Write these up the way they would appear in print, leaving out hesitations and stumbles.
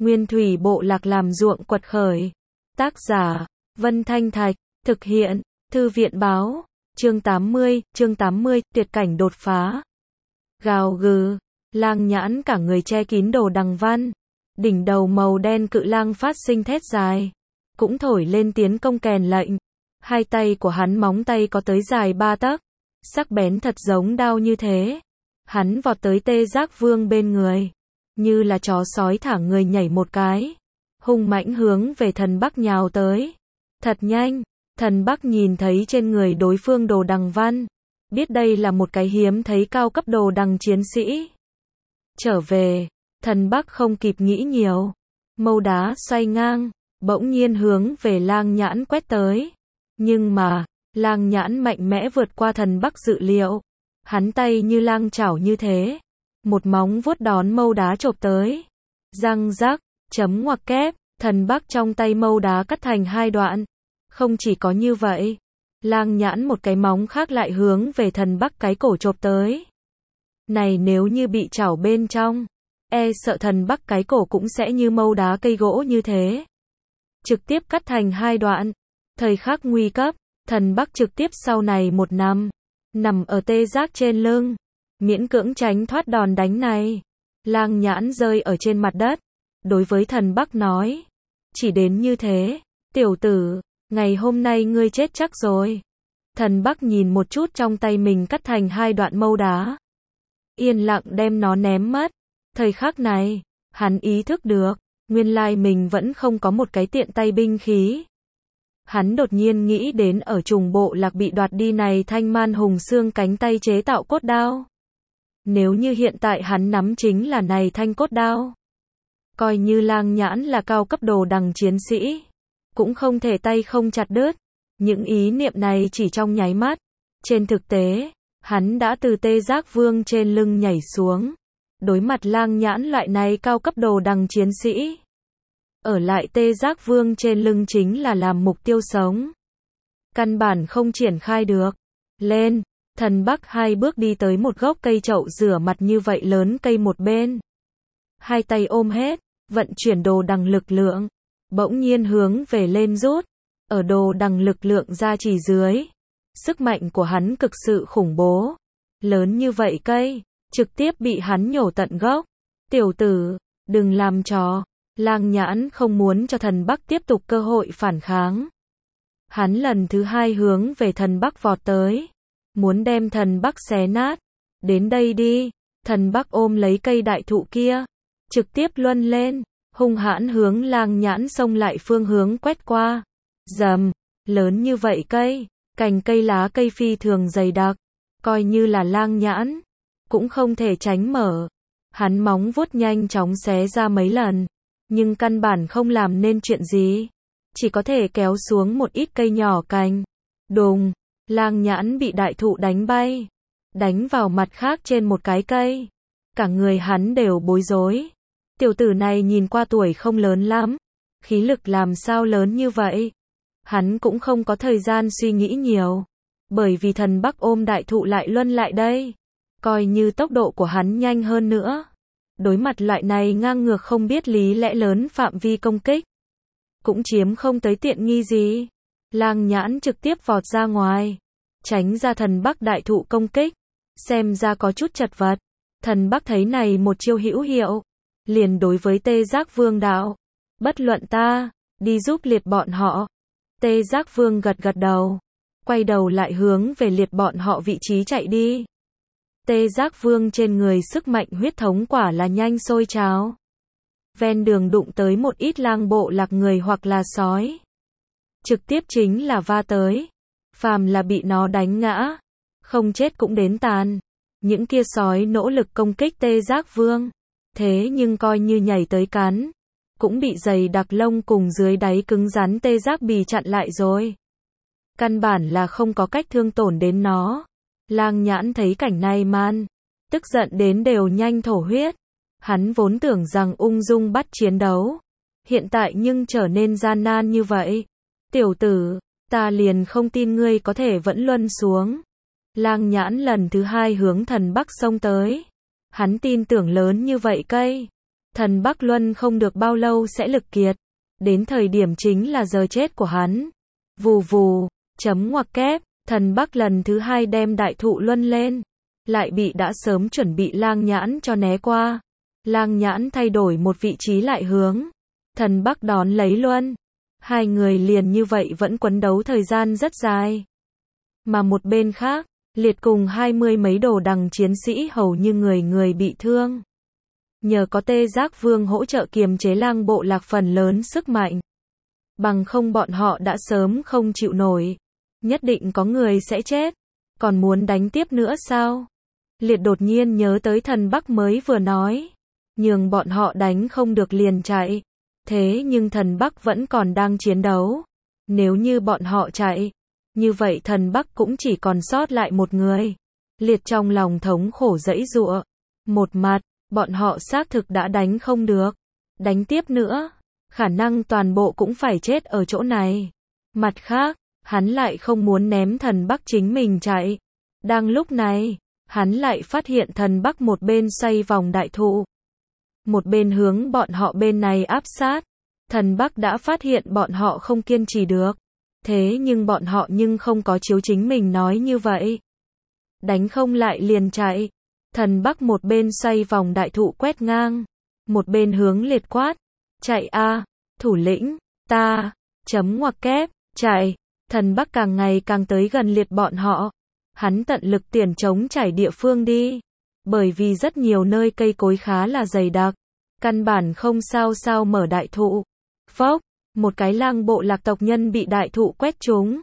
Nguyên thủy bộ lạc làm ruộng quật khởi. Tác giả, Vân Thanh Thạch, thực hiện, Thư viện báo, chương 80, tuyệt cảnh đột phá. Gào gừ, lang nhãn cả người che kín đồ đằng văn, đỉnh đầu màu đen cự lang phát sinh thét dài, cũng thổi lên tiến công kèn lệnh. Hai tay của hắn móng tay có tới dài 3 tấc, sắc bén thật giống đao như thế. Hắn vọt tới Tê Giác Vương bên người, như là chó sói thả người nhảy một cái, hung mãnh hướng về thần Bắc nhào tới. Thật nhanh, thần Bắc nhìn thấy trên người đối phương đồ đằng văn, biết đây là một cái hiếm thấy cao cấp đồ đằng chiến sĩ. Trở về, thần Bắc không kịp nghĩ nhiều, mâu đá xoay ngang, bỗng nhiên hướng về lang nhãn quét tới. Nhưng mà, lang nhãn mạnh mẽ vượt qua thần Bắc dự liệu. Hắn tay như lang chảo như thế, một móng vuốt đón mâu đá chộp tới. Răng rắc, chấm ngoặc kép, thần Bắc trong tay mâu đá cắt thành hai đoạn. Không chỉ có như vậy, lang nhãn một cái móng khác lại hướng về thần Bắc cái cổ chộp tới. Này nếu như bị chảo bên trong, e sợ thần Bắc cái cổ cũng sẽ như mâu đá cây gỗ như thế, trực tiếp cắt thành hai đoạn. Thời khắc nguy cấp, thần Bắc trực tiếp sau này một năm, nằm ở Tê Giác trên lưng, miễn cưỡng tránh thoát đòn đánh này. Lang nhãn rơi ở trên mặt đất, đối với thần Bắc nói, chỉ đến như thế, tiểu tử, ngày hôm nay ngươi chết chắc rồi. Thần Bắc nhìn một chút trong tay mình cắt thành hai đoạn mâu đá, yên lặng đem nó ném mất. Thời khắc này, hắn ý thức được, nguyên lai mình vẫn không có một cái tiện tay binh khí. Hắn đột nhiên nghĩ đến ở trùng bộ lạc bị đoạt đi này thanh man hùng xương cánh tay chế tạo cốt đao. Nếu như hiện tại hắn nắm chính là này thanh cốt đao, coi như lang nhãn là cao cấp đồ đằng chiến sĩ, cũng không thể tay không chặt đứt. Những ý niệm này chỉ trong nháy mắt. Trên thực tế, hắn đã từ Tê Giác Vương trên lưng nhảy xuống, đối mặt lang nhãn loại này cao cấp đồ đằng chiến sĩ. Ở lại Tê Giác Vương trên lưng chính là làm mục tiêu sống, căn bản không triển khai được. Lên, thần Bắc hai bước đi tới một gốc cây chậu rửa mặt như vậy lớn cây một bên, hai tay ôm hết, vận chuyển đồ đằng lực lượng, bỗng nhiên hướng về lên rút. Ở đồ đằng lực lượng ra chỉ dưới, sức mạnh của hắn cực sự khủng bố. Lớn như vậy cây, trực tiếp bị hắn nhổ tận gốc. Tiểu tử, đừng làm trò. Lang nhãn không muốn cho thần Bắc tiếp tục cơ hội phản kháng. Hắn lần thứ hai hướng về thần Bắc vọt tới, muốn đem thần Bắc xé nát. Đến đây đi. Thần Bắc ôm lấy cây đại thụ kia, trực tiếp luân lên, hung hãn hướng lang nhãn xông lại phương hướng quét qua. Rầm, lớn như vậy cây, cành cây lá cây phi thường dày đặc, coi như là lang nhãn, cũng không thể tránh mở. Hắn móng vuốt nhanh chóng xé ra mấy lần, nhưng căn bản không làm nên chuyện gì, chỉ có thể kéo xuống một ít cây nhỏ cành. Đùng, lang nhãn bị đại thụ đánh bay, đánh vào mặt khác trên một cái cây. Cả người hắn đều bối rối. Tiểu tử này nhìn qua tuổi không lớn lắm, khí lực làm sao lớn như vậy? Hắn cũng không có thời gian suy nghĩ nhiều, bởi vì thần Bắc ôm đại thụ lại luân lại đây. Coi như tốc độ của hắn nhanh hơn nữa, đối mặt loại này ngang ngược không biết lý lẽ lớn phạm vi công kích, cũng chiếm không tới tiện nghi gì. Lang nhãn trực tiếp vọt ra ngoài, tránh ra thần Bắc đại thụ công kích, xem ra có chút chật vật. Thần Bắc thấy này một chiêu hữu hiệu, liền đối với Tê Giác Vương đạo, bất luận ta, đi giúp liệt bọn họ. Tê Giác Vương gật gật đầu, quay đầu lại hướng về liệt bọn họ vị trí chạy đi. Tê Giác Vương trên người sức mạnh huyết thống quả là nhanh sôi trào. Ven đường đụng tới một ít lang bộ lạc người hoặc là sói, trực tiếp chính là va tới. Phàm là bị nó đánh ngã, không chết cũng đến tàn. Những kia sói nỗ lực công kích Tê Giác Vương, thế nhưng coi như nhảy tới cắn, cũng bị dày đặc lông cùng dưới đáy cứng rắn Tê Giác bì chặn lại rồi. Căn bản là không có cách thương tổn đến nó. Lang nhãn thấy cảnh này man, tức giận đến đều nhanh thổ huyết. Hắn vốn tưởng rằng ung dung bắt chiến đấu, hiện tại nhưng trở nên gian nan như vậy. Tiểu tử, ta liền không tin ngươi có thể vẫn luân xuống. Lang nhãn lần thứ hai hướng thần Bắc xông tới. Hắn tin tưởng lớn như vậy cây, Thần Bắc Luân không được bao lâu sẽ lực kiệt. Đến thời điểm chính là giờ chết của hắn. Vù vù, chấm ngoặc kép, thần Bắc lần thứ 2 đem đại thụ luân lên. Lại bị đã sớm chuẩn bị Lang Nhãn cho né qua. Lang Nhãn thay đổi một vị trí lại hướng. Thần Bắc đón lấy luân. Hai người liền như vậy vẫn quấn đấu thời gian rất dài. Mà một bên khác, Liệt cùng 20 mấy đồ đằng chiến sĩ hầu như người người bị thương. Nhờ có Tê Giác Vương hỗ trợ kiềm chế Lang bộ lạc phần lớn sức mạnh. Bằng không bọn họ đã sớm không chịu nổi. Nhất định có người sẽ chết. Còn muốn đánh tiếp nữa sao? Liệt đột nhiên nhớ tới thần Bắc mới vừa nói. Nhường bọn họ đánh không được liền chạy. Thế nhưng thần Bắc vẫn còn đang chiến đấu. Nếu như bọn họ chạy, như vậy thần Bắc cũng chỉ còn sót lại một người. Liệt trong lòng thống khổ giãy giụa. Một mặt, bọn họ xác thực đã đánh không được. Đánh tiếp nữa, khả năng toàn bộ cũng phải chết ở chỗ này. Mặt khác, hắn lại không muốn ném thần Bắc chính mình chạy. Đang lúc này, hắn lại phát hiện thần Bắc một bên xoay vòng đại thụ. Một bên hướng bọn họ bên này áp sát. Thần Bắc đã phát hiện bọn họ không kiên trì được. Thế nhưng bọn họ nhưng không có chiếu chính mình nói như vậy. Đánh không lại liền chạy. Thần Bắc một bên xoay vòng đại thụ quét ngang. Một bên hướng Liệt quát. Chạy a, thủ lĩnh, ta, chấm ngoặc kép, chạy. Thần Bắc càng ngày càng tới gần Liệt bọn họ. Hắn tận lực tiền chống trải địa phương đi. Bởi vì rất nhiều nơi cây cối khá là dày đặc. Căn bản không sao mở đại thụ. Phốc, một cái Lang bộ lạc tộc nhân bị đại thụ quét trúng.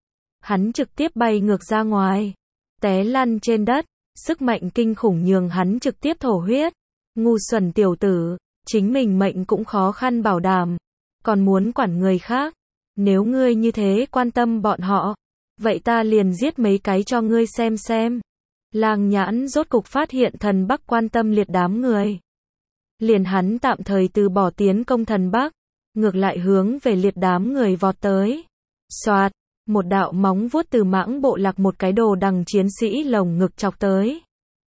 Hắn trực tiếp bay ngược ra ngoài. Té lăn trên đất. Sức mạnh kinh khủng nhường hắn trực tiếp thổ huyết. Ngu xuẩn tiểu tử, chính mình mệnh cũng khó khăn bảo đảm. Còn muốn quản người khác. Nếu ngươi như thế quan tâm bọn họ, vậy ta liền giết mấy cái cho ngươi xem. Lang Nhãn rốt cục phát hiện thần Bắc quan tâm Liệt đám người. Liền hắn tạm thời từ bỏ tiến công thần Bắc, ngược lại hướng về Liệt đám người vọt tới. Xoạt, một đạo móng vuốt từ Mãng bộ lạc một cái đồ đằng chiến sĩ lồng ngực chọc tới.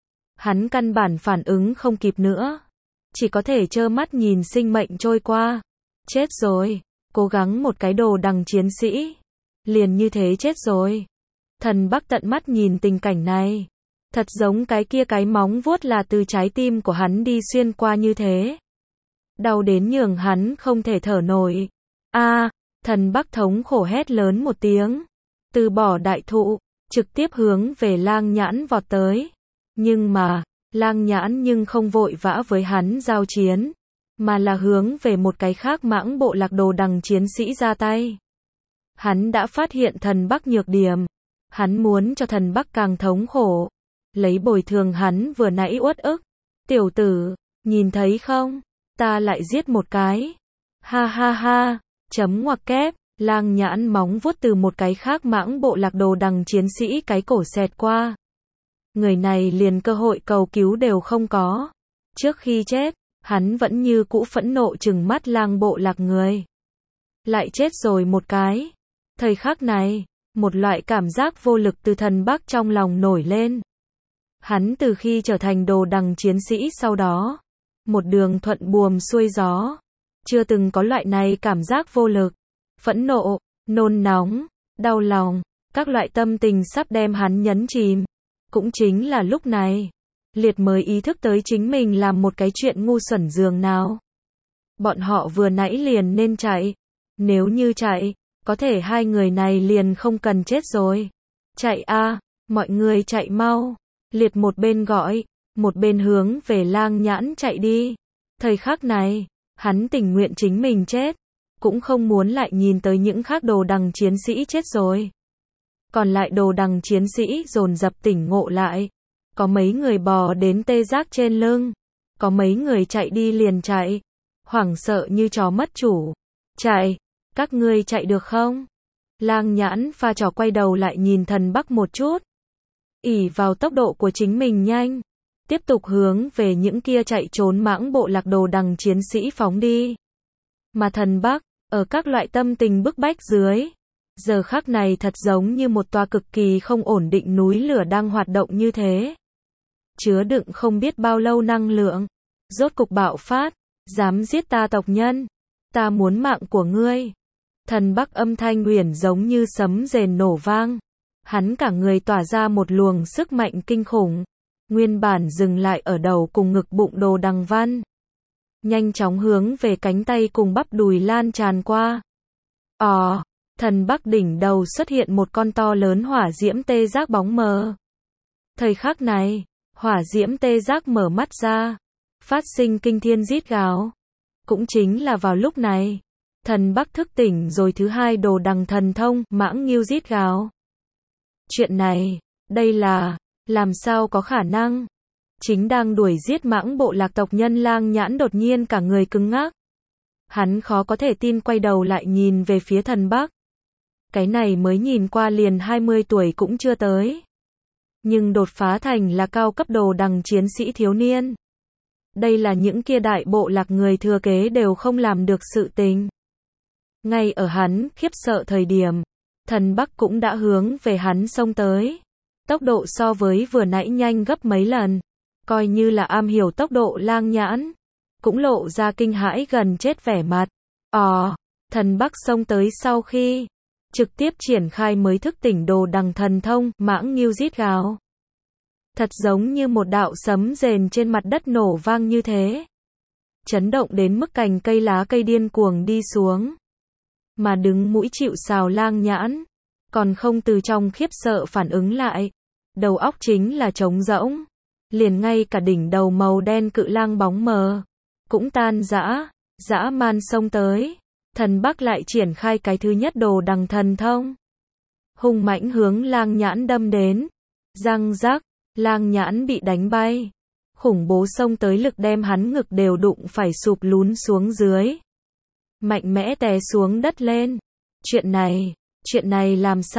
Hắn căn bản phản ứng không kịp nữa, chỉ có thể trơ mắt nhìn sinh mệnh trôi qua. Chết rồi, cố gắng một cái đồ đằng chiến sĩ, liền như thế chết rồi. Thần Bắc tận mắt nhìn tình cảnh này, thật giống cái kia cái móng vuốt là từ trái tim của hắn đi xuyên qua như thế. Đau đến nhường hắn không thể thở nổi. A, thần Bắc thống khổ hét lớn một tiếng, từ bỏ đại thụ, trực tiếp hướng về Lang Nhãn vọt tới. Nhưng mà, Lang Nhãn nhưng không vội vã với hắn giao chiến, mà là hướng về một cái khác Mãng bộ lạc đồ đằng chiến sĩ ra tay. Hắn đã phát hiện thần Bắc nhược điểm, hắn muốn cho thần Bắc càng thống khổ, lấy bồi thường hắn vừa nãy uất ức. Tiểu tử, nhìn thấy không, ta lại giết một cái. Ha ha ha, chấm ngoặc kép, Lang Nhãn móng vuốt từ một cái khác Mãng bộ lạc đồ đằng chiến sĩ cái cổ xẹt qua. Người này liền cơ hội cầu cứu đều không có. Trước khi chết, hắn vẫn như cũ phẫn nộ trừng mắt Lang bộ lạc người. Lại chết rồi một cái. Thời khắc này, một loại cảm giác vô lực từ thần Bắc trong lòng nổi lên. Hắn từ khi trở thành đồ đằng chiến sĩ sau đó, một đường thuận buồm xuôi gió, chưa từng có loại này cảm giác vô lực, phẫn nộ, nôn nóng, đau lòng, các loại tâm tình sắp đem hắn nhấn chìm. Cũng chính là lúc này, Liệt mới ý thức tới chính mình làm một cái chuyện ngu xuẩn dường nào. Bọn họ vừa nãy liền nên chạy. Nếu như chạy, có thể hai người này liền không cần chết rồi. Chạy a, mọi người chạy mau. Liệt một bên gọi, một bên hướng về Lang Nhãn chạy đi. Thời khắc này, hắn tình nguyện chính mình chết, cũng không muốn lại nhìn tới những khác đồ đằng chiến sĩ chết rồi. Còn lại đồ đằng chiến sĩ dồn dập tỉnh ngộ lại. Có mấy người bò đến Tê Giác trên lưng. Có mấy người chạy đi liền chạy. Hoảng sợ như chó mất chủ. Chạy, các ngươi chạy được không? Lang Nhãn pha trò quay đầu lại nhìn thần Bắc một chút. Ỷ vào tốc độ của chính mình nhanh, tiếp tục hướng về những kia chạy trốn Mãng bộ lạc đồ đằng chiến sĩ phóng đi. Mà thần Bắc, ở các loại tâm tình bức bách dưới, giờ khắc này thật giống như một tòa cực kỳ không ổn định núi lửa đang hoạt động như thế. Chứa đựng không biết bao lâu năng lượng, rốt cục bạo phát, Dám giết ta tộc nhân, ta muốn mạng của ngươi. Thần Bắc âm thanh huyền giống như sấm rền nổ vang. Hắn cả người tỏa ra một luồng sức mạnh kinh khủng. Nguyên bản dừng lại ở đầu cùng ngực bụng Đồ Đằng Văn. Nhanh chóng hướng về cánh tay cùng bắp đùi lan tràn qua. Thần Bắc đỉnh đầu xuất hiện một con to lớn hỏa diễm tê giác bóng mờ. Thời khắc này, hỏa diễm tê giác mở mắt ra, phát sinh kinh thiên rít gào. Cũng chính là vào lúc này, thần Bắc thức tỉnh rồi thứ hai Đồ Đằng thần thông, mãng ngưu rít gào. Chuyện này, đây là, làm sao có khả năng? Chính đang đuổi giết mãng bộ lạc tộc nhân Lang Nhãn đột nhiên cả người cứng ngắc. Hắn khó có thể tin quay đầu lại nhìn về phía thần Bắc. Cái này mới nhìn qua liền 20 tuổi cũng chưa tới. Nhưng đột phá thành là cao cấp Đồ Đằng chiến sĩ thiếu niên. Đây là những kia đại bộ lạc người thừa kế đều không làm được sự tình. Ngay ở hắn khiếp sợ thời điểm, thần Bắc cũng đã hướng về hắn xông tới. Tốc độ so với vừa nãy nhanh gấp mấy lần. Coi như là am hiểu tốc độ Lang Nhãn, cũng lộ ra kinh hãi gần chết vẻ mặt. Thần Bắc xông tới sau khi trực tiếp triển khai mới thức tỉnh Đồ Đằng thần thông, mãng ngưu rít gào. Thật giống như một đạo sấm rền trên mặt đất nổ vang như thế. Chấn động đến mức cành cây lá cây điên cuồng đi xuống. Mà đứng mũi chịu sào Lang Nhãn, còn không từ trong khiếp sợ phản ứng lại. Đầu óc chính là trống rỗng. Liền ngay cả đỉnh đầu màu đen cự lang bóng mờ cũng tan rã, dã man xông tới. Thần Bắc lại triển khai cái thứ nhất Đồ Đằng thần thông. Hung mãnh hướng Lang Nhãn đâm đến. Răng rắc, Lang Nhãn bị đánh bay. Khủng bố xông tới lực đem hắn ngực đều đụng phải sụp lún xuống dưới. Mạnh mẽ té xuống đất lên. Chuyện này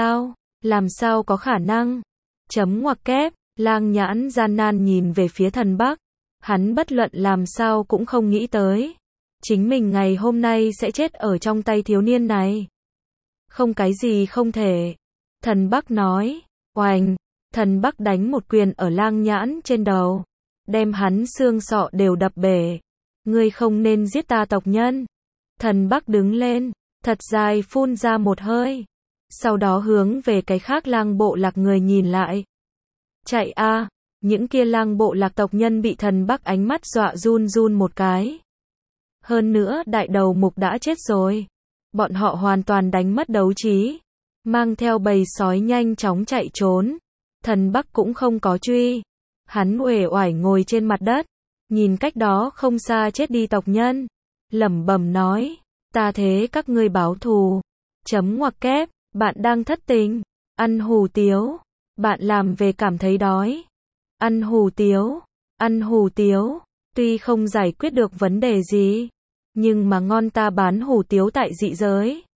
làm sao có khả năng? Chấm ngoặc kép. Lang Nhãn gian nan nhìn về phía thần Bắc. Hắn bất luận làm sao cũng không nghĩ tới. Chính mình ngày hôm nay sẽ chết ở trong tay thiếu niên này. Không cái gì không thể. Thần Bắc nói. Oành. Thần Bắc đánh một quyền ở Lang Nhãn trên đầu. Đem hắn xương sọ đều đập bể. Ngươi không nên giết ta tộc nhân. Thần Bắc đứng lên. Thật dài phun ra một hơi. Sau đó hướng về cái khác lang bộ lạc người nhìn lại. Chạy a! Những kia lang bộ lạc tộc nhân bị thần Bắc ánh mắt dọa run run một cái. Hơn nữa đại đầu mục đã chết rồi. Bọn họ hoàn toàn đánh mất đấu trí. Mang theo bầy sói nhanh chóng chạy trốn. Thần Bắc cũng không có truy. Hắn uể oải ngồi trên mặt đất. Nhìn cách đó không xa chết đi tộc nhân. Lẩm bẩm nói. Ta thế các ngươi báo thù. Chấm ngoặc kép. Bạn đang thất tình. Ăn hủ tiếu. Bạn làm về cảm thấy đói. Ăn hủ tiếu. Tuy không giải quyết được vấn đề gì. Nhưng mà ngon ta bán hủ tiếu tại dị giới.